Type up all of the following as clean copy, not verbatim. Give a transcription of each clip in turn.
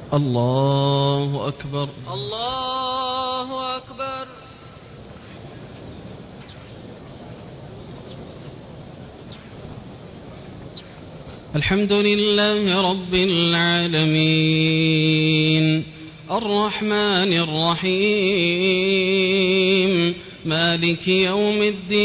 الله أكبر. الله أكبر. الحمد لله رب العالمين الرحمن الرحيم مالك يوم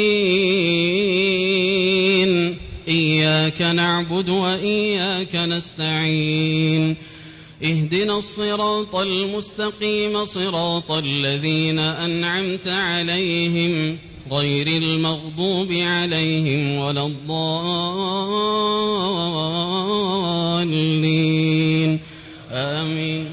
الدين إياك نعبد وإياك نستعين اهدنا الصراط المستقيم صراط الذين أنعمت عليهم غير المغضوب عليهم ولا الضالين آمين.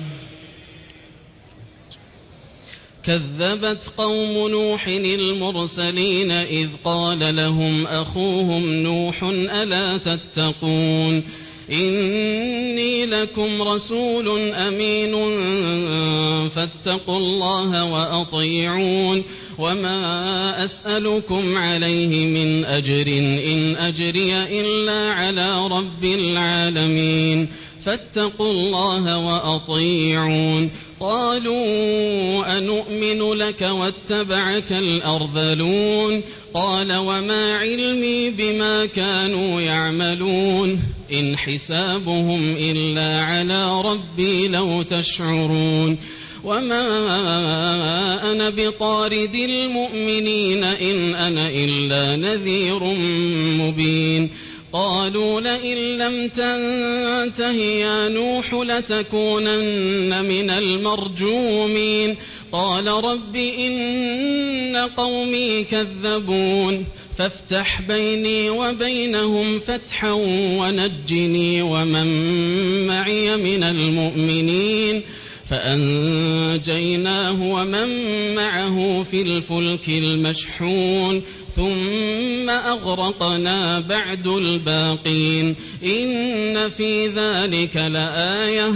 كذبت قوم نوح المرسلين إذ قال لهم أخوهم نوح ألا تتقون إني لكم رسول أمين فاتقوا الله وأطيعون وما أسألكم عليه من أجر إن أجري إلا على رب العالمين فاتقوا الله وأطيعون. قالوا أنؤمن لك واتبعك الأرذلون قال وما علمي بما كانوا يعملون إن حسابهم إلا على ربي لو تشعرون وما أنا بطارد المؤمنين إن أنا إلا نذير مبين. قالوا لئن لم تنته يا نوح لتكونن من المرجومين قال رب إن قومي كذبون فافتح بيني وبينهم فتحا ونجني ومن معي من المؤمنين فأنجيناه ومن معه في الفلك المشحون ثم أغرقنا بعد الباقين إن في ذلك لآية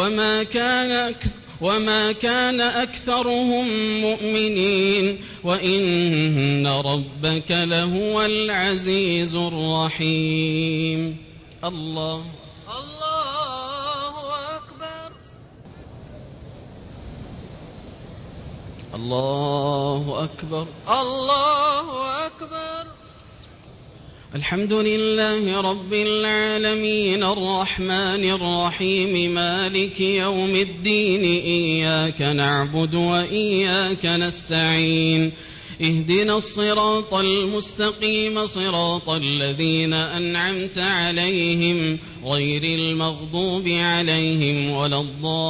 وما كان أكثرهم مؤمنين وإن ربك لهو العزيز الرحيم. الله أكبر. الله أكبر. الله أكبر. الحمد لله رب العالمين الرحمن الرحيم مالك يوم الدين إياك نعبد وإياك نستعين اهدنا الصراط المستقيم صراط الذين أنعمت عليهم غير المغضوب عليهم ولا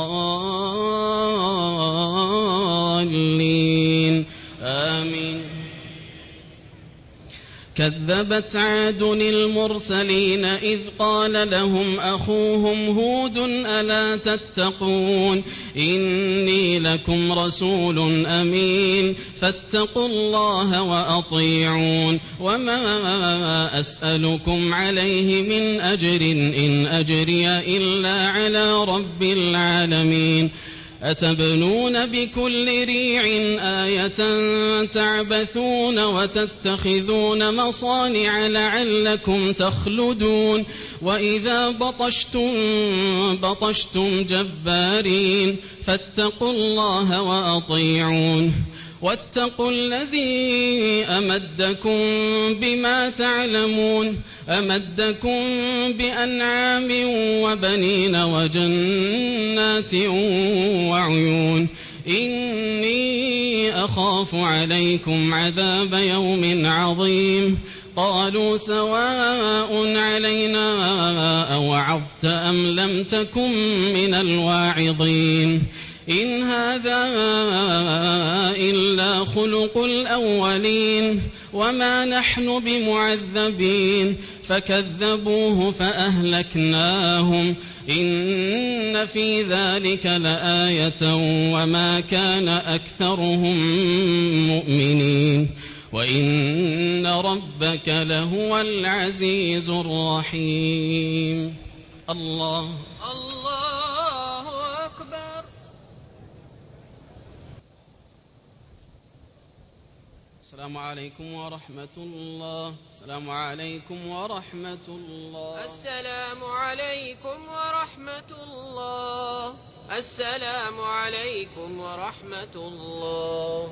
الضالين آمين. كذبت عاد المرسلين إذ قال لهم أخوهم هود ألا تتقون إني لكم رسول أمين فاتقوا الله وأطيعون وما أسألكم عليه من أجر إن أجري إلا على رب العالمين أتبنون بكل ريع آية تعبثون وتتخذون مصانع لعلكم تخلدون وإذا بطشتم جبارين فاتقوا الله وأطيعون واتقوا الذي أمدكم بما تعلمون أمدكم بأنعام وبنين وجنات وعيون إني أخاف عليكم عذاب يوم عظيم. قالوا سواء علينا أوعظت أم لم تكن من الواعظين إن هذا إلا خلق الأولين وما نحن بمعذبين فكذبوه فأهلكناهم إن في ذلك لآية وما كان أكثرهم مؤمنين وإن ربك لهو العزيز الرحيم. الله أكبر. السلام عليكم ورحمة الله. السلام عليكم ورحمة الله. السلام عليكم ورحمة الله. السلام عليكم ورحمة الله.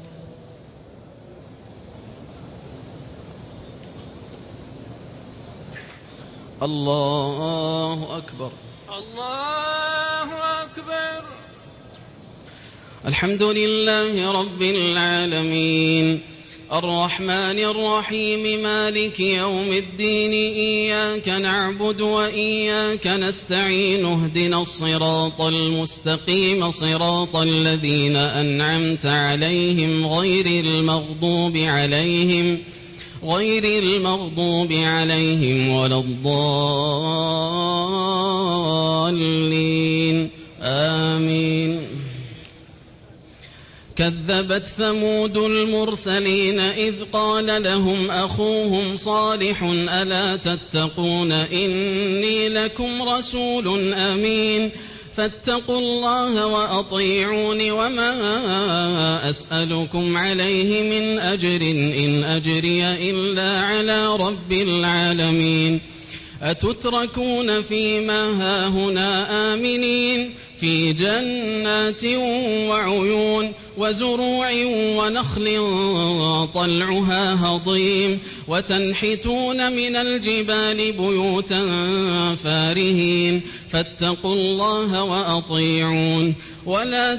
الله أكبر. الله أكبر. الحمد لله رب العالمين الرحمن الرحيم مالك يوم الدين إياك نعبد وإياك نستعين اهدنا الصراط المستقيم صراط الذين أنعمت عليهم غير المغضوب عليهم ولا الضالين آمين. كذبت ثمود المرسلين إذ قال لهم أخوهم صالح ألا تتقون إني لكم رسول أمين فاتقوا الله وأطيعون وما أسألكم عليه من أجر إن أجري إلا على رب العالمين. أتتركون فيما هاهنا آمنين في جنات وعيون وزروع ونخل طلعها هضيم وتنحتون من الجبال بيوتا فارهين فاتقوا الله وأطيعون ولا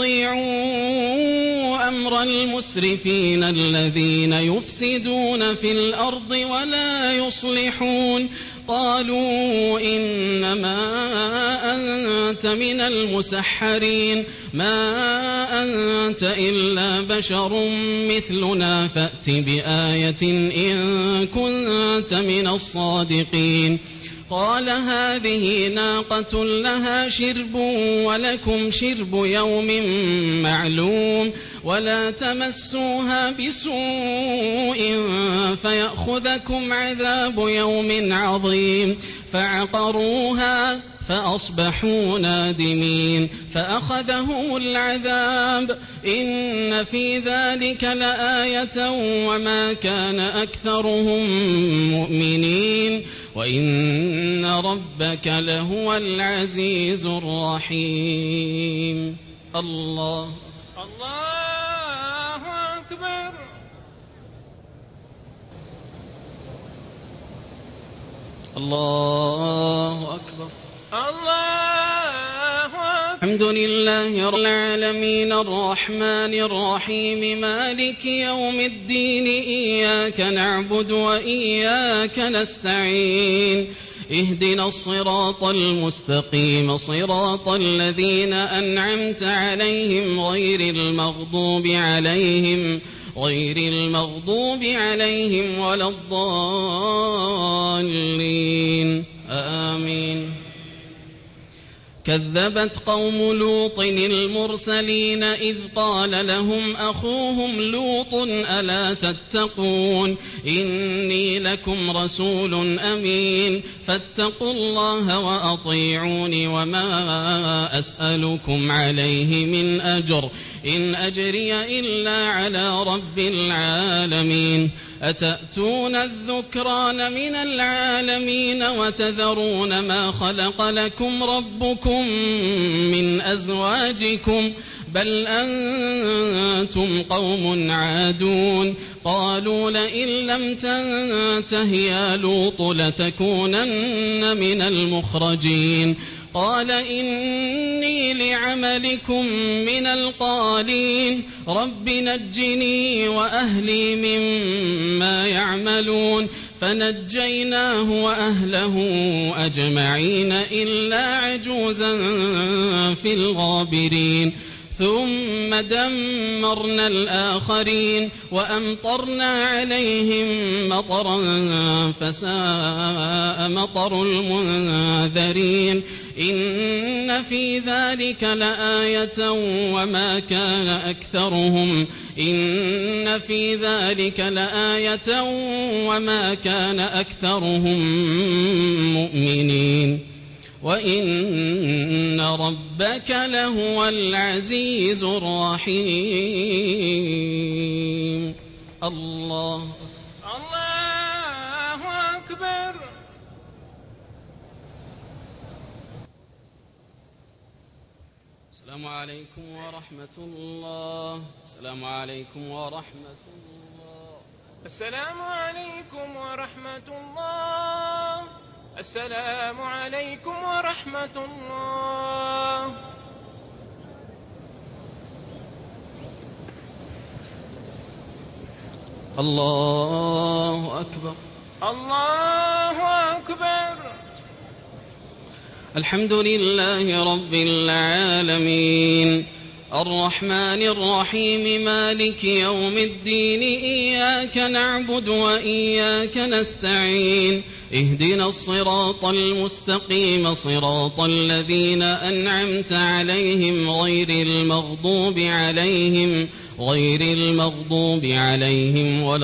تطيعوا أمر المسرفين الذين يفسدون في الأرض ولا يصلحون. قالوا إنما أنت من المسحرين ما أنت إلا بشر مثلنا فأت بآية إن كنت من الصادقين. قال هذه ناقة لها شرب ولكم شرب يوم معلوم ولا تمسوها بسوء فيأخذكم عذاب يوم عظيم. فعقروها فأصبحوا نادمين فأخذهم العذاب إن في ذلك لآية وما كان أكثرهم مؤمنين وإن ربك لهو العزيز الرحيم. الله أكبر. الله أكبر. الحمد لله رب العالمين الرحمن الرحيم مالك يوم الدين إياك نعبد وإياك نستعين اهدنا الصراط المستقيم صراط الذين أنعمت عليهم غير المغضوب عليهم ولا الضالين آمين. كذبت قوم لوط المرسلين إذ قال لهم أخوهم لوط ألا تتقون إني لكم رسول أمين فاتقوا الله وأطيعون وما أسألكم عليه من أجر إن أجري إلا على رب العالمين. أتأتون الذكران من العالمين وتذرون ما خلق لكم ربكم من أزواجكم بل أنتم قوم عادون. قالوا لئن لم تنته يا لوط لتكونن من المخرجين. قال إني لعملكم من القالين رب نجني وأهلي مما يعملون. فنجيناه وأهله أجمعين إلا عجوزا في الغابرين. ثم دمرنا الآخرين وأمطرنا عليهم مطرا فساء مطر المنذرين. إن في ذلك لآية وما كان أكثرهم مؤمنين وإن ربك لهو العزيز الرحيم. الله أكبر. السلام عليكم ورحمة الله. السلام عليكم ورحمة الله. السلام عليكم ورحمة الله. السلام عليكم ورحمة الله. الله أكبر. الله أكبر. الحمد لله رب العالمين الرحمن الرحيم مالك يوم الدين إياك نعبد وإياك نستعين اهدنا الصراط المستقيم صراط الذين أنعمت عليهم غير المغضوب عليهم ولا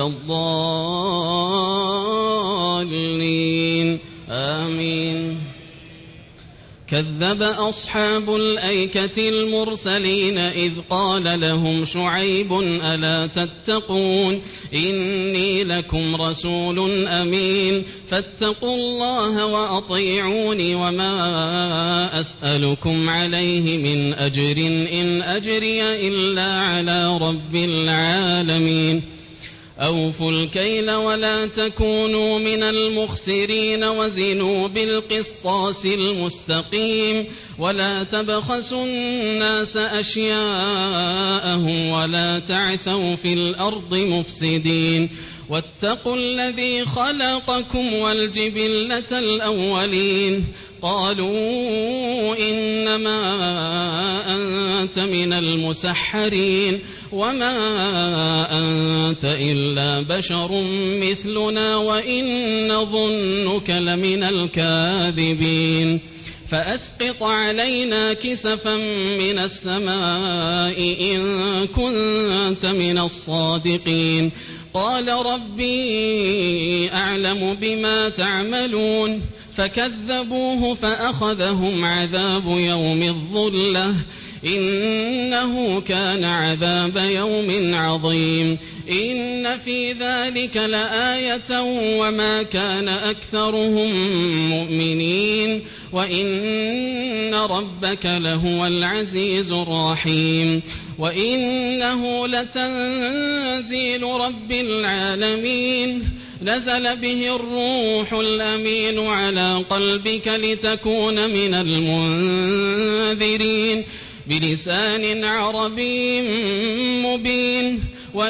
الضالين آمين. كذب أصحاب الأيكة المرسلين إذ قال لهم شعيب ألا تتقون إني لكم رسول أمين فاتقوا الله وأطيعوني وما أسألكم عليه من أجر إن أجري إلا على رب العالمين. أوفوا الكيل ولا تكونوا من المخسرين وزنوا بالقسطاس المستقيم ولا تبخسوا الناس أشياءهم ولا تعثوا في الأرض مفسدين واتقوا الذي خلقكم والجبلة الأولين قالوا إنما أنت من المسحرين وما أنت إلا بشر مثلنا وإن نظنك لمن الكاذبين فأسقط علينا كسفا من السماء إن كنت من الصادقين قال ربي أعلم بما تعملون فكذبوه فأخذهم عذاب يوم الظلة إنه كان عذاب يوم عظيم إن في ذلك لآية وما كان أكثرهم مؤمنين وإن ربك لهو العزيز الرحيم وإنه لتنزيل رب العالمين نزل به الروح الأمين على قلبك لتكون من المنذرين بلسان عربي مبين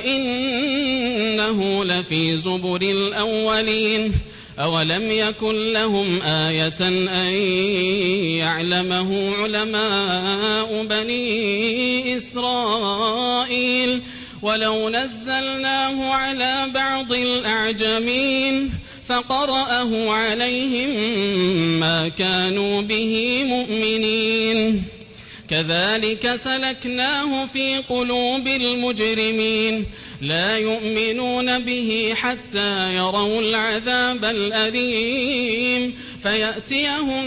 وإنه لفي زبر الأولين أولم يكن لهم آية أن يعلمه علماء بني إسرائيل ولو نزلناه على بعض الأعجمين فقرأه عليهم ما كانوا به مؤمنين كذلك سلكناه في قلوب المجرمين لا يؤمنون به حتى يروا العذاب الأليم فيأتيهم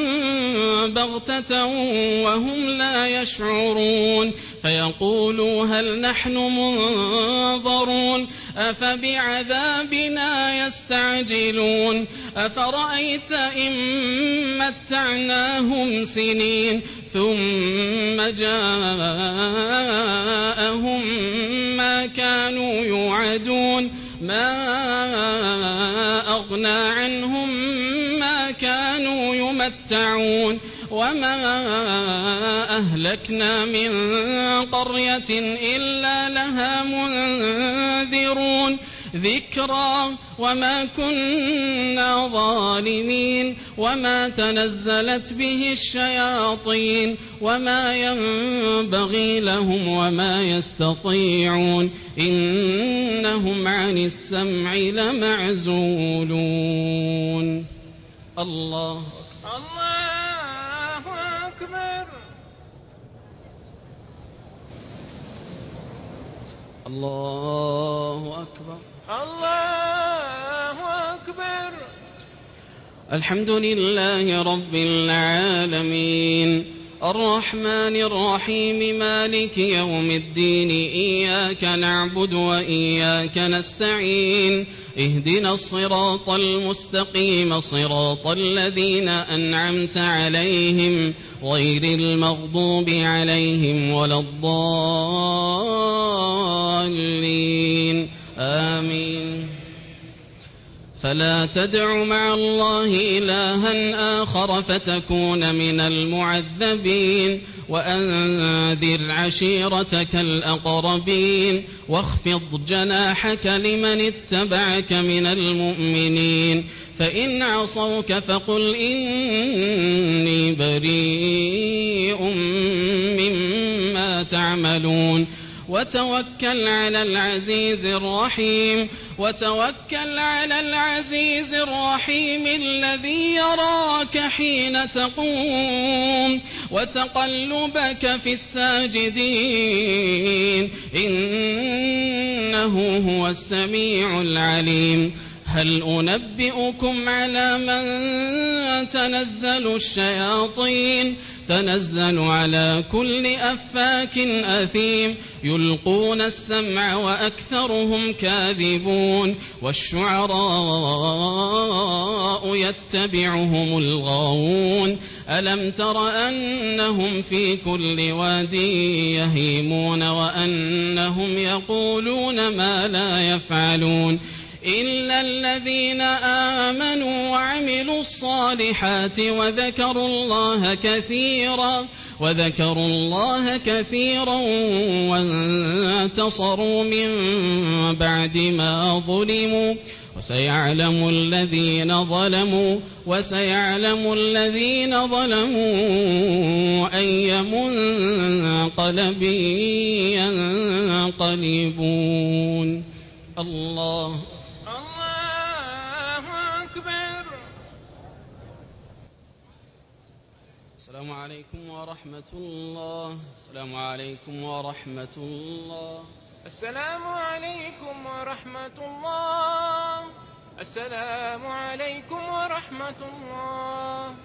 بغتة وهم لا يشعرون فيقولوا هل نحن منظرون أفبعذابنا يستعجلون أفرأيت إن متعناهم سنين ثم جاءهم ما كانوا يوعدون ما أغنى عنهم ما كانوا يمتعون وما أهلكنا من قرية إلا لها منذرون ذكرى وما كنا ظالمين وما تنزلت به الشياطين وما ينبغي لهم وما يستطيعون إنهم عن السمع لمعزولون. الله أكبر. الله أكبر. الله أكبر. الحمد لله رب العالمين الرحمن الرحيم مالك يوم الدين إياك نعبد وإياك نستعين اهدنا الصراط المستقيم صراط الذين أنعمت عليهم غير المغضوب عليهم ولا الضالين آمين. فلا تدع مع الله إلها آخر فتكون من المعذبين وأنذر عشيرتك الأقربين واخفض جناحك لمن اتبعك من المؤمنين فإن عصوك فقل إني بريء مما تعملون وتوكل على العزيز الرحيم الذي يراك حين تقوم وتقلبك في الساجدين إنه هو السميع العليم. هل أنبئكم على من تنزل الشياطين تنزل على كل أفاك أثيم يلقون السمع وأكثرهم كاذبون والشعراء يتبعهم الغاوون ألم تر أنهم في كل واد يهيمون وأنهم يقولون ما لا يفعلون إلا الذين آمنوا وعملوا الصالحات وذكروا الله كثيرا وانتصروا من بعد ما ظلموا وسيعلم الذين ظلموا أي منقلب ينقلبون. الله أكبر. السلام عليكم ورحمة الله. السلام عليكم ورحمة الله. السلام عليكم ورحمة الله. السلام عليكم ورحمة الله.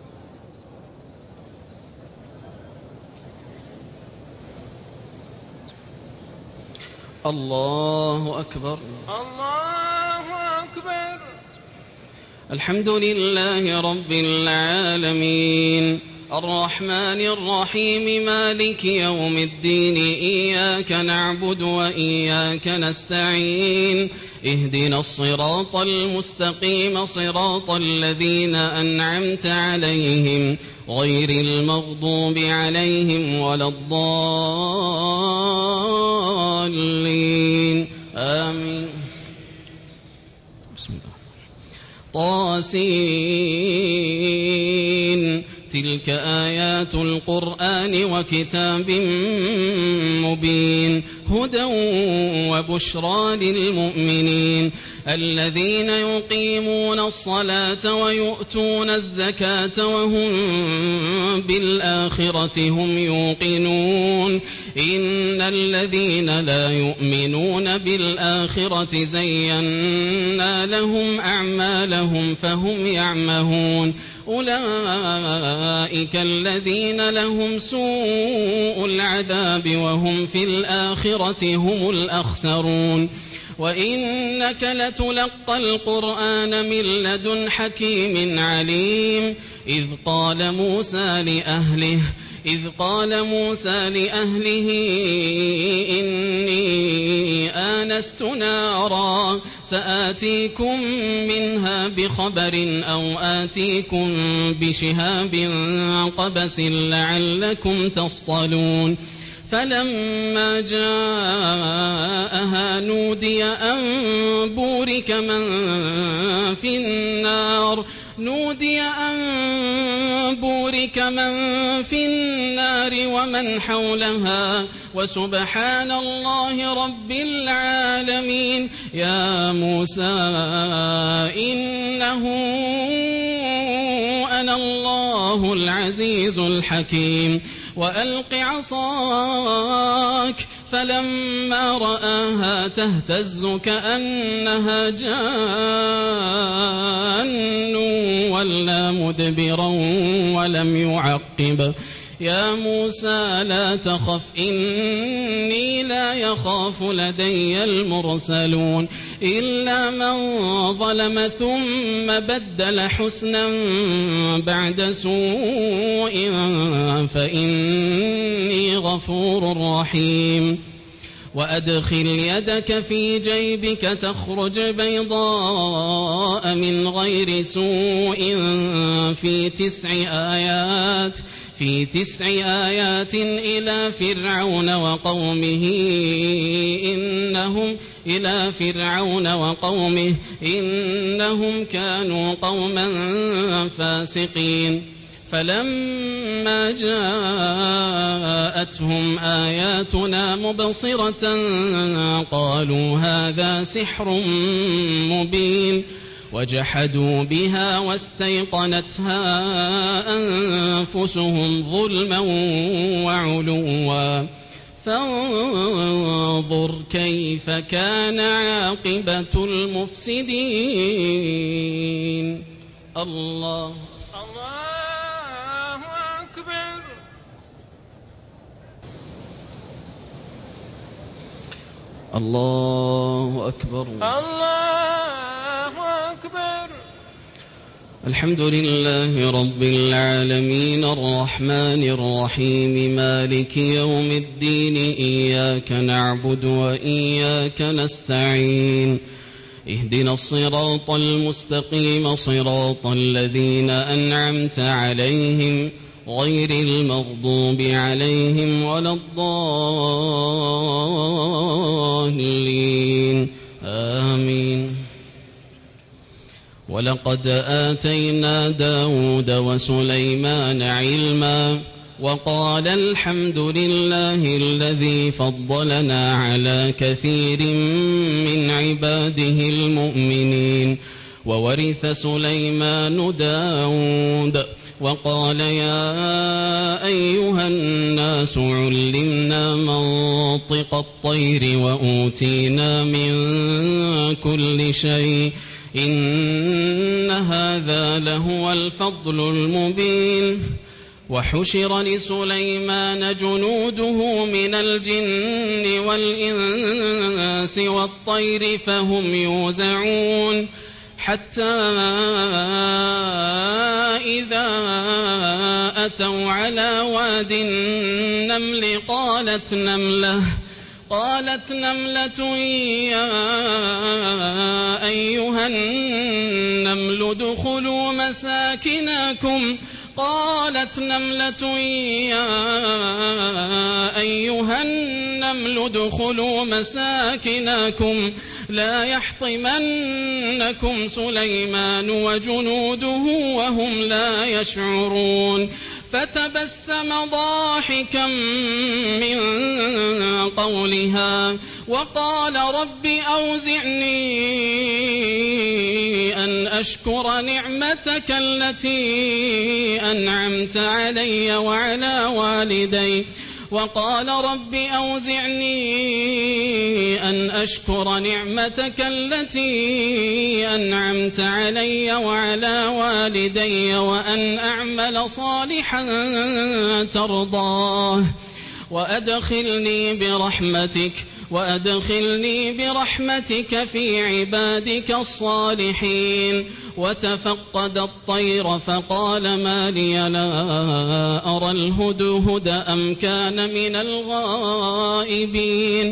الله أكبر. الله أكبر. الحمد لله رب العالمين الرحمن الرحيم مالك يوم الدين إياك نعبد وإياك نستعين اهدنا الصراط المستقيم صراط الذين أنعمت عليهم غير المغضوب عليهم ولا الضالين آمين. بسم الله. طاسين تلك آيات القرآن وكتاب مبين هدى وبشرى للمؤمنين الذين يقيمون الصلاة ويؤتون الزكاة وهم بالآخرة هم يوقنون إن الذين لا يؤمنون بالآخرة زينا لهم أعمالهم فهم يعمهون أولئك الذين لهم سوء العذاب وهم في الآخرة هم الأخسرون. وإنك لتلقى القرآن من لدن حكيم عليم إذ قال موسى لأهله إني آنست نارا سآتيكم منها بخبر أو آتيكم بشهاب قبس لعلكم تصطلون فلما جاءها نودي أن بورك من في النار ومن حولها وسبحان الله رب العالمين. يا موسى إنه أنا الله العزيز الحكيم وألق عصاك فلما رآها تهتز كأنها جان ولا مدبرا ولم يعقب يا موسى لا تخف إني لا يخاف لدي المرسلون إلا من ظلم ثم بدل حسنا بعد سوء فإني غفور رحيم وأدخل يدك في جيبك تخرج بيضاء من غير سوء في 9 آيات إلى فرعون وقومه إنهم كانوا قوما فاسقين فلما جاءتهم آياتنا مبصرة قالوا هذا سحر مبين وجحدوا بها واستيقنتها أنفسهم ظلما وعلوا فانظر كيف كان عاقبة المفسدين الله أكبر الله أكبر الحمد لله رب العالمين الرحمن الرحيم مالك يوم الدين إياك نعبد وإياك نستعين اهدنا الصراط المستقيم صراط الذين أنعمت عليهم غير المغضوب عليهم ولا الضالين آمين ولقد آتينا داود وسليمان علما وقال الحمد لله الذي فضلنا على كثير من عباده المؤمنين وورث سليمان داود وقال يا أيها الناس علمنا منطق الطير وأوتينا من كل شيء إن هذا لهو الفضل المبين وحشر لسليمان جنوده من الجن والإنس والطير فهم يوزعون حتى إذا أتوا على واد النمل قالت نملة يا أيها النمل ادخلوا مساكنكم لا يحطمنكم سليمان وجنوده وهم لا يشعرون فتبسم ضاحكا من قولها وقال رب أوزعني أن أشكر نعمتك التي أنعمت علي وعلى والدي وقال رب أوزعني أن أشكر نعمتك التي أنعمت علي وعلى والدي وأن أعمل صالحا ترضاه وأدخلني برحمتك في عبادك الصالحين وتفقد الطير فقال ما لي لا أرى الهدهد أم كان من الغائبين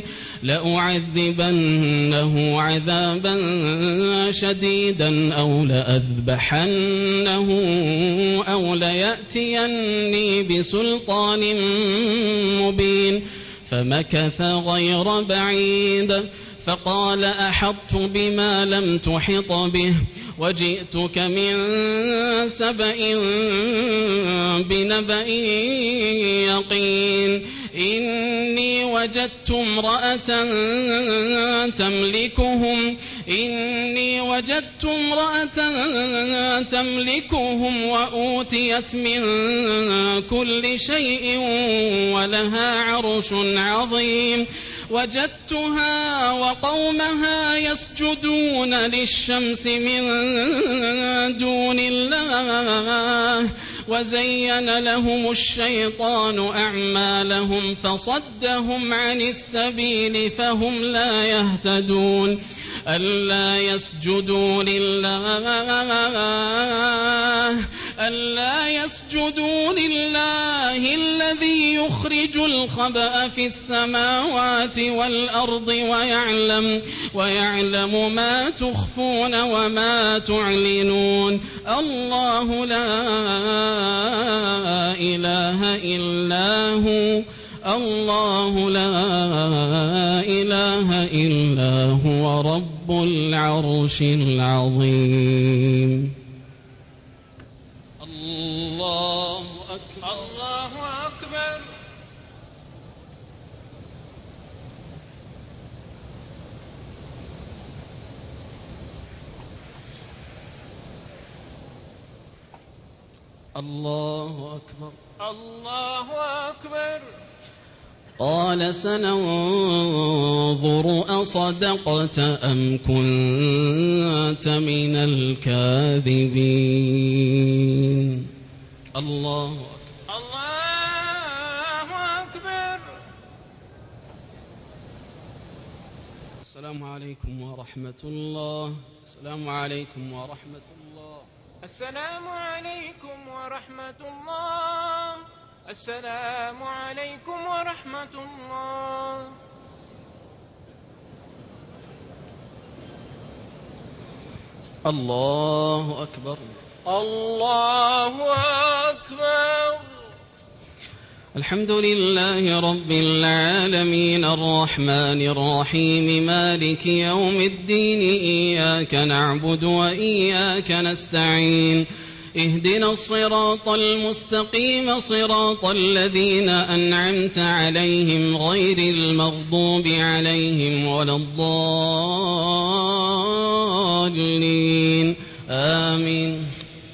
لأعذبنه عذابا شديدا أو لأذبحنه أو ليأتيني بسلطان مبين فمكث غير بعيد فقال أحطت بما لم تحط به وجئتك من سبأ بنبأ يقين إني وجدت امرأة إني وجدت امرأة تملكهم وأوتيت من كل شيء ولها عرش عظيم وجدتها وقومها يسجدون للشمس من دون الله وزين لهم الشيطان أعمالهم فصدهم عن السبيل فهم لا يهتدون ألا يسجدوا لله الذي يخرج الخبأ في السماوات والأرض ويعلم ما تخفون وما تعلنون الله لا إله إلا هو رب العرش العظيم. الله أكبر. الله أكبر. الله أكبر. الله أكبر. قال سننظر أصدقت أم كنت من الكاذبين. الله أكبر. الله أكبر. السلام عليكم ورحمة الله. السلام عليكم ورحمة الله. السلام عليكم ورحمة الله. السلام عليكم ورحمة الله. الله أكبر. الله أكبر. الحمد لله رب العالمين الرحمن الرحيم مالك يوم الدين إياك نعبد وإياك نستعين اهدنا الصراط المستقيم صراط الذين أنعمت عليهم غير المغضوب عليهم ولا الضالين آمين.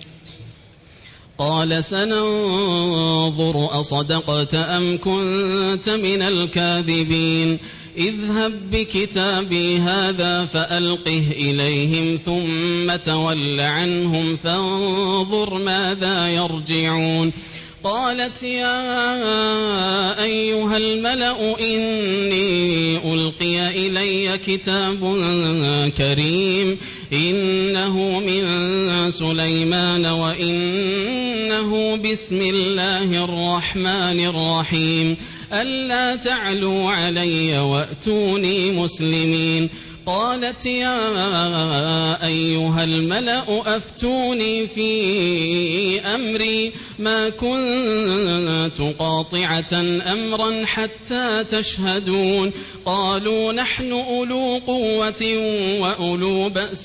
قال سننظر أصدقت أم كنت من الكاذبين اذهب بكتابي هذا فألقه إليهم ثم تول عنهم فانظر ماذا يرجعون. قالت يا أيها الملأ إني ألقي إلي كتاب كريم إنه من سليمان وإنه بسم الله الرحمن الرحيم ألا تعلوا علي وأتوني مسلمين. قالت يا أيها الملأ أفتوني في أمري ما كنت قاطعة أمرا حتى تشهدون. قالوا نحن أولو قوة وأولو بأس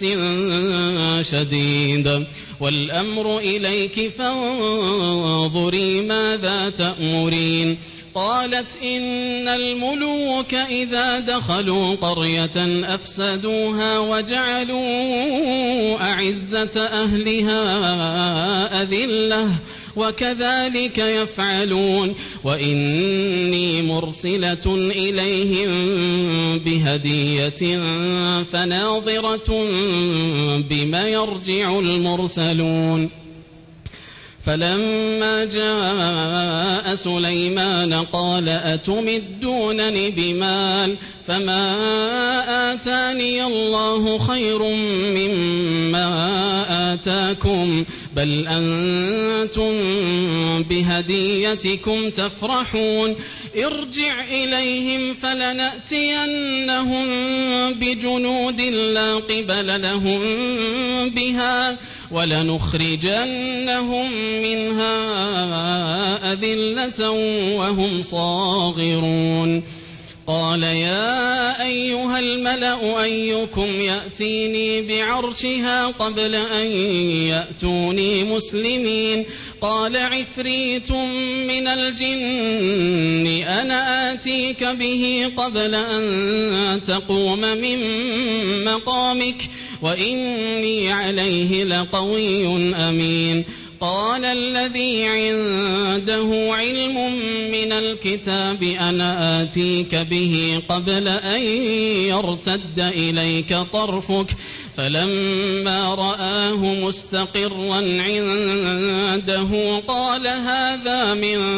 شديد والأمر إليك فانظري ماذا تأمرين. قالت إن الملوك إذا دخلوا قرية أفسدوها وجعلوا أعزة أهلها أذلة وكذلك يفعلون. وإني مرسلة إليهم بهدية فناظرة بما يرجع المرسلون. فلما جاء سليمان قال أتمدونني بمال فما آتاني الله خير مما آتاكم بل أنتم بهديتكم تفرحون. ارجع إليهم فلنأتينهم بجنود لا قبل لهم بها ولنخرجنهم منها أذلة وهم صاغرون. قال يا أيها الملأ أيكم يأتيني بعرشها قبل أن يأتوني مسلمين قال عفريت من الجن أنا آتيك به قبل أن تقوم من مقامك وإني عليه لقوي أمين قال الذي عنده علم من الكتاب أنا آتيك به قبل أن يرتد إليك طرفك فلما رآه مستقرا عنده قال هذا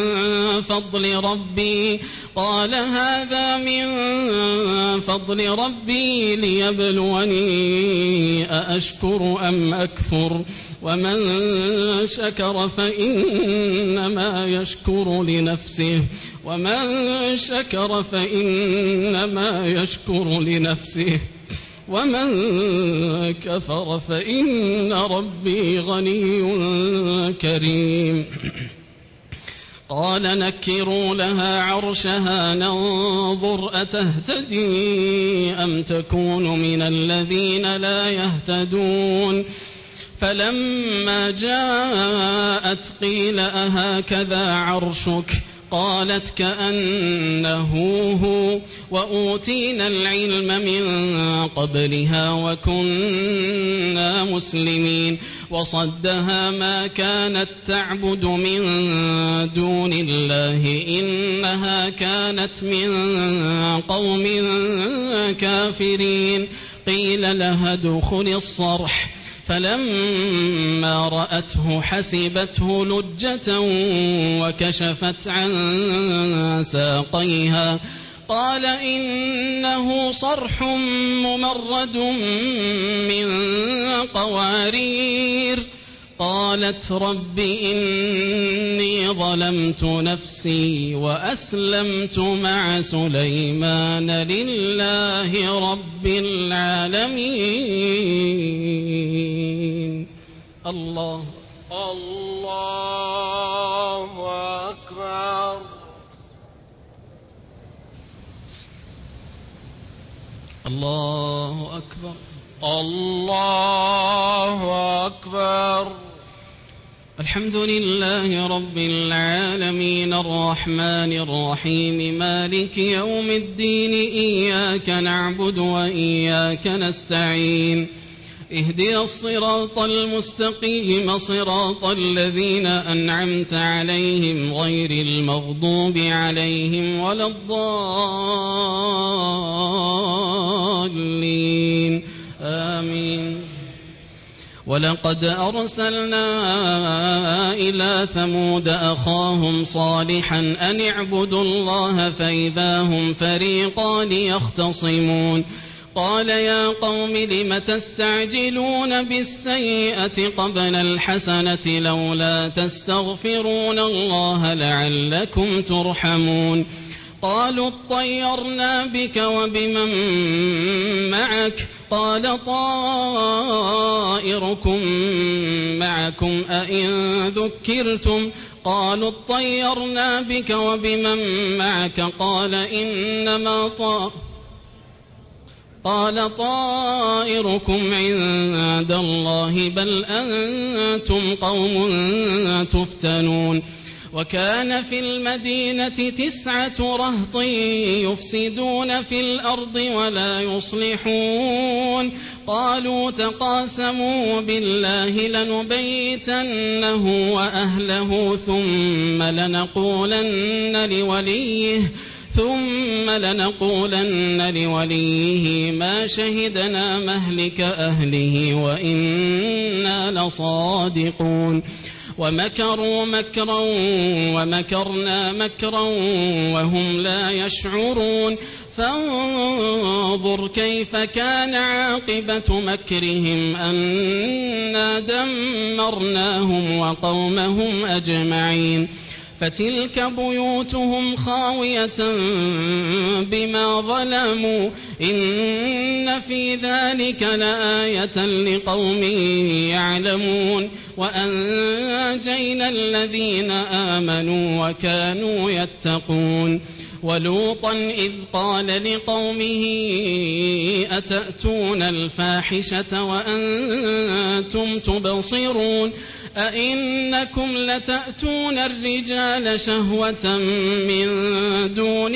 من فضل ربي ليبلوني أأشكر أم أكفر ومن شكر فإنما يشكر لنفسه ومن كفر فإن ربي غني كريم قال نكروا لها عرشها ننظر أتهتدي أم تكون من الذين لا يهتدون فلما جاءت قيل أهكذا عرشك قالت كأنه هو وأوتينا العلم من قبلها وكنا مسلمين وصدها ما كانت تعبد من دون الله إنها كانت من قوم كافرين قيل لها ادخل الصرح فلما رأته حسبته لجة وكشفت عن ساقيها قال إنه صرح ممرد من قوارير قالت رب إني ظلمت نفسي وأسلمت مع سليمان لله رب العالمين. الله أكبر. الله أكبر. الله أكبر. الحمد لله رب العالمين الرحمن الرحيم مالك يوم الدين إياك نعبد وإياك نستعين اهدنا الصراط المستقيم صراط الذين أنعمت عليهم غير المغضوب عليهم ولا الضالين آمين. ولقد أرسلنا إلى ثمود أخاهم صالحا أن اعبدوا الله فإذا هم فريقان يختصمون قال يا قوم لم تستعجلون بالسيئة قبل الحسنة لولا تستغفرون الله لعلكم ترحمون قالوا اطيرنا بك وبمن معك قال طائركم معكم أئن ذكرتم قالوا اطيرنا بك وبمن معك قال طائركم عند الله بل أنتم قوم تفتنون وكان في المدينة 9 رهط يفسدون في الأرض ولا يصلحون قالوا تقاسموا بالله لنبيتنه وأهله ثم لنقولن لوليه ما شهدنا مهلك أهله وإنا لصادقون ومكروا مكرا ومكرنا مكرا وهم لا يشعرون فانظر كيف كان عاقبة مكرهم أنا دمرناهم وقومهم أجمعين فتلك بيوتهم خاوية بما ظلموا إن في ذلك لآية لقوم يعلمون وأنجينا الذين آمنوا وكانوا يتقون ولوطا إذ قال لقومه أتأتون الفاحشة وأنتم تبصرون أئنكم لتأتون الرجال شهوة من دون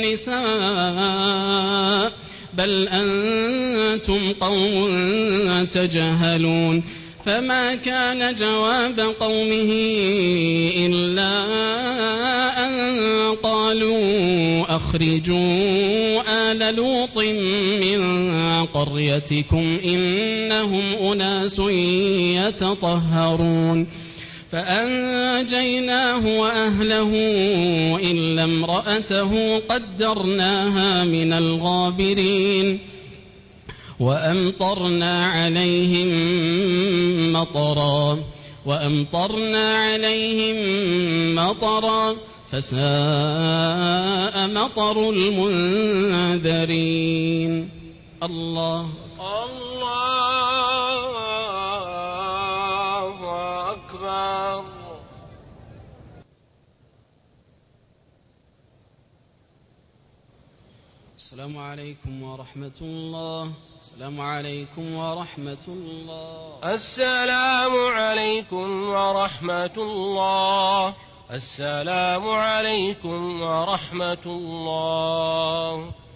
النساء بل أنتم قوم تجهلون فما كان جواب قومه إلا أن قالوا أخرجوا آل لوط من قريتكم إنهم أناس يتطهرون فأنجيناه وأهله إلا امرأته قدرناها من الغابرين وأمطرنا عليهم مطرا فساء مطر المنذرين. الله أكبر. السلام عليكم ورحمة الله. السلام عليكم ورحمة الله. السلام عليكم ورحمة الله. السلام عليكم ورحمة الله.